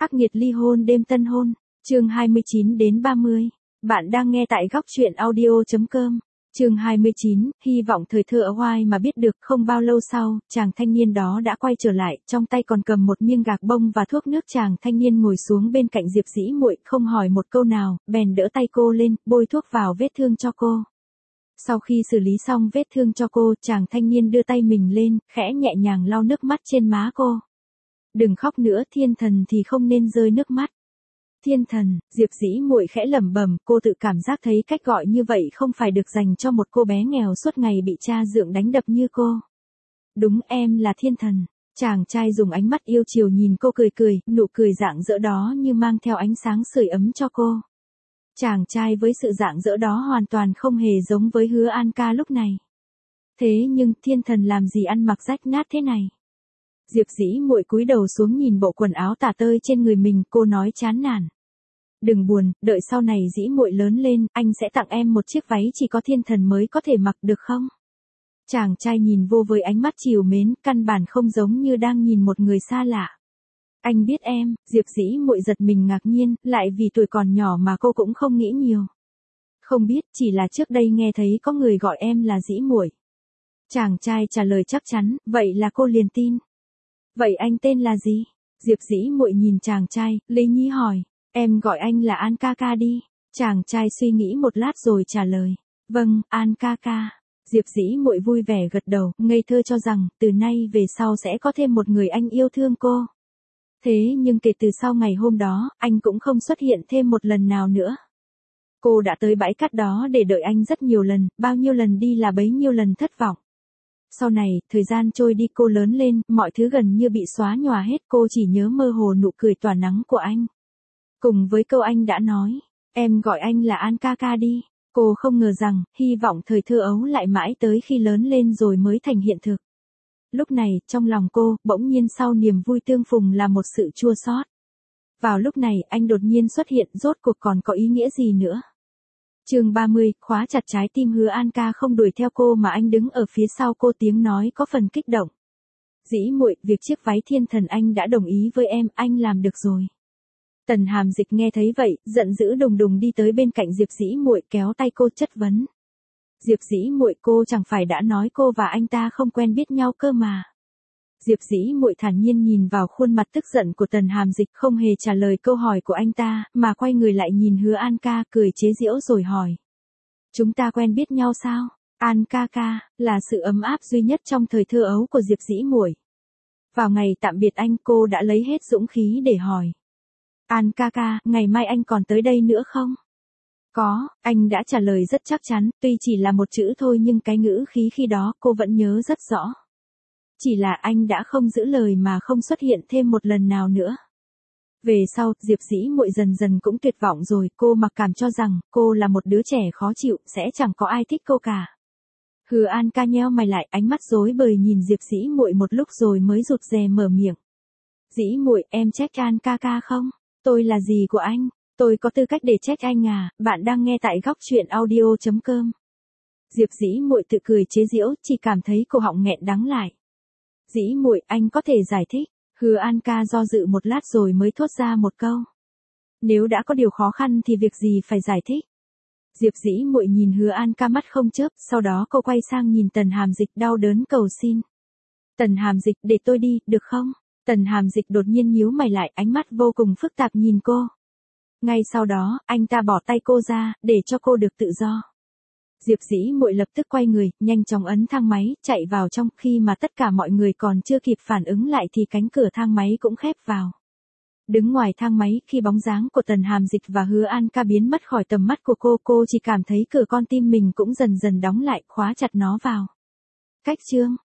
Khắc nghiệt ly hôn đêm tân hôn, chương 29 đến 30. Bạn đang nghe tại góc truyện audio.com. Chương 29, hy vọng thời thơ ở Hoài mà biết được. Không bao lâu sau, chàng thanh niên đó đã quay trở lại, trong tay còn cầm một miếng gạc bông và thuốc nước. Chàng thanh niên ngồi xuống bên cạnh Diệp Dĩ Muội, không hỏi một câu nào, bèn đỡ tay cô lên, bôi thuốc vào vết thương cho cô. Sau khi xử lý xong vết thương cho cô, chàng thanh niên đưa tay mình lên, khẽ nhẹ nhàng lau nước mắt trên má cô. Đừng khóc nữa, thiên thần thì không nên rơi nước mắt. Thiên thần, Diệp Dĩ Muội khẽ lẩm bẩm, cô tự cảm giác thấy cách gọi như vậy không phải được dành cho một cô bé nghèo suốt ngày bị cha dượng đánh đập như cô. Đúng, em là thiên thần. Chàng trai dùng ánh mắt yêu chiều nhìn cô cười cười, nụ cười rạng rỡ đó như mang theo ánh sáng sưởi ấm cho cô. Chàng trai với sự rạng rỡ đó hoàn toàn không hề giống với Hứa An Ca lúc này. Thế nhưng thiên thần làm gì ăn mặc rách nát thế này? Diệp Dĩ Muội cúi đầu xuống nhìn bộ quần áo tả tơi trên người mình, cô nói chán nản. Đừng buồn, đợi sau này Dĩ Muội lớn lên, anh sẽ tặng em một chiếc váy chỉ có thiên thần mới có thể mặc được không? Chàng trai nhìn vô với ánh mắt trìu mến, căn bản không giống như đang nhìn một người xa lạ. Anh biết em, Diệp Dĩ Muội giật mình ngạc nhiên, lại vì tuổi còn nhỏ mà cô cũng không nghĩ nhiều. Không biết, chỉ là trước đây nghe thấy có người gọi em là Dĩ Muội. Chàng trai trả lời chắc chắn, vậy là cô liền tin. Vậy anh tên là gì? Diệp Dĩ Muội nhìn chàng trai, lý nhí hỏi. Em gọi anh là An ca ca đi. Chàng trai suy nghĩ một lát rồi trả lời. Vâng, An ca ca. Diệp Dĩ Muội vui vẻ gật đầu, ngây thơ cho rằng, từ nay về sau sẽ có thêm một người anh yêu thương cô. Thế nhưng kể từ sau ngày hôm đó, anh cũng không xuất hiện thêm một lần nào nữa. Cô đã tới bãi cát đó để đợi anh rất nhiều lần, bao nhiêu lần đi là bấy nhiêu lần thất vọng. Sau này, thời gian trôi đi, cô lớn lên, mọi thứ gần như bị xóa nhòa hết, cô chỉ nhớ mơ hồ nụ cười tỏa nắng của anh. Cùng với câu anh đã nói, em gọi anh là An ca ca đi. Cô không ngờ rằng, hy vọng thời thơ ấu lại mãi tới khi lớn lên rồi mới thành hiện thực. Lúc này, trong lòng cô, bỗng nhiên sau niềm vui tương phùng là một sự chua xót. Vào lúc này, anh đột nhiên xuất hiện, rốt cuộc còn có ý nghĩa gì nữa? Chương 30, khóa chặt trái tim. Hứa An Ca không đuổi theo cô mà anh đứng ở phía sau cô, tiếng nói có phần kích động. Dĩ Muội, việc chiếc váy thiên thần anh đã đồng ý với em, anh làm được rồi. Tần Hàm Dịch nghe thấy vậy, giận dữ đùng đùng đi tới bên cạnh Diệp Dĩ Muội, kéo tay cô chất vấn. Diệp Dĩ Muội, cô chẳng phải đã nói cô và anh ta không quen biết nhau cơ mà. Diệp Dĩ Muội thản nhiên nhìn vào khuôn mặt tức giận của Tần Hàm Dịch, không hề trả lời câu hỏi của anh ta, mà quay người lại nhìn Hứa An Ca, cười chế giễu rồi hỏi. Chúng ta quen biết nhau sao? An ca ca, là sự ấm áp duy nhất trong thời thơ ấu của Diệp Dĩ Muội. Vào ngày tạm biệt anh, cô đã lấy hết dũng khí để hỏi. An ca ca, ngày mai anh còn tới đây nữa không? Có, anh đã trả lời rất chắc chắn, tuy chỉ là một chữ thôi nhưng cái ngữ khí khi đó cô vẫn nhớ rất rõ. Chỉ là anh đã không giữ lời mà không xuất hiện thêm một lần nào nữa. Về sau, Diệp Dĩ Muội dần dần cũng tuyệt vọng rồi, cô mặc cảm cho rằng, cô là một đứa trẻ khó chịu, sẽ chẳng có ai thích cô cả. Hứa An Ca nheo mày lại, ánh mắt rối bời nhìn Diệp Dĩ Muội một lúc rồi mới rụt rè mở miệng. Dĩ Muội, em trách An ca ca không? Tôi là gì của anh? Tôi có tư cách để trách anh à? Bạn đang nghe tại góc truyện audio.com. Diệp Dĩ Muội tự cười chế giễu, chỉ cảm thấy cổ họng nghẹn đắng lại. Dĩ Muội, anh có thể giải thích. Hứa An Ca do dự một lát rồi mới thốt ra một câu. Nếu đã có điều khó khăn thì việc gì phải giải thích. Diệp Dĩ Muội nhìn Hứa An Ca mắt không chớp, sau đó cô quay sang nhìn Tần Hàm Dịch đau đớn cầu xin. Tần Hàm Dịch, để tôi đi, được không? Tần Hàm Dịch đột nhiên nhíu mày lại, ánh mắt vô cùng phức tạp nhìn cô. Ngay sau đó, anh ta bỏ tay cô ra, để cho cô được tự do. Diệp Dĩ Muội lập tức quay người, nhanh chóng ấn thang máy, chạy vào trong. Khi mà tất cả mọi người còn chưa kịp phản ứng lại thì cánh cửa thang máy cũng khép vào. Đứng ngoài thang máy, khi bóng dáng của Tần Hàm Dịch và Hứa An Ca biến mất khỏi tầm mắt của cô chỉ cảm thấy cửa con tim mình cũng dần dần đóng lại, khóa chặt nó vào. Cách chương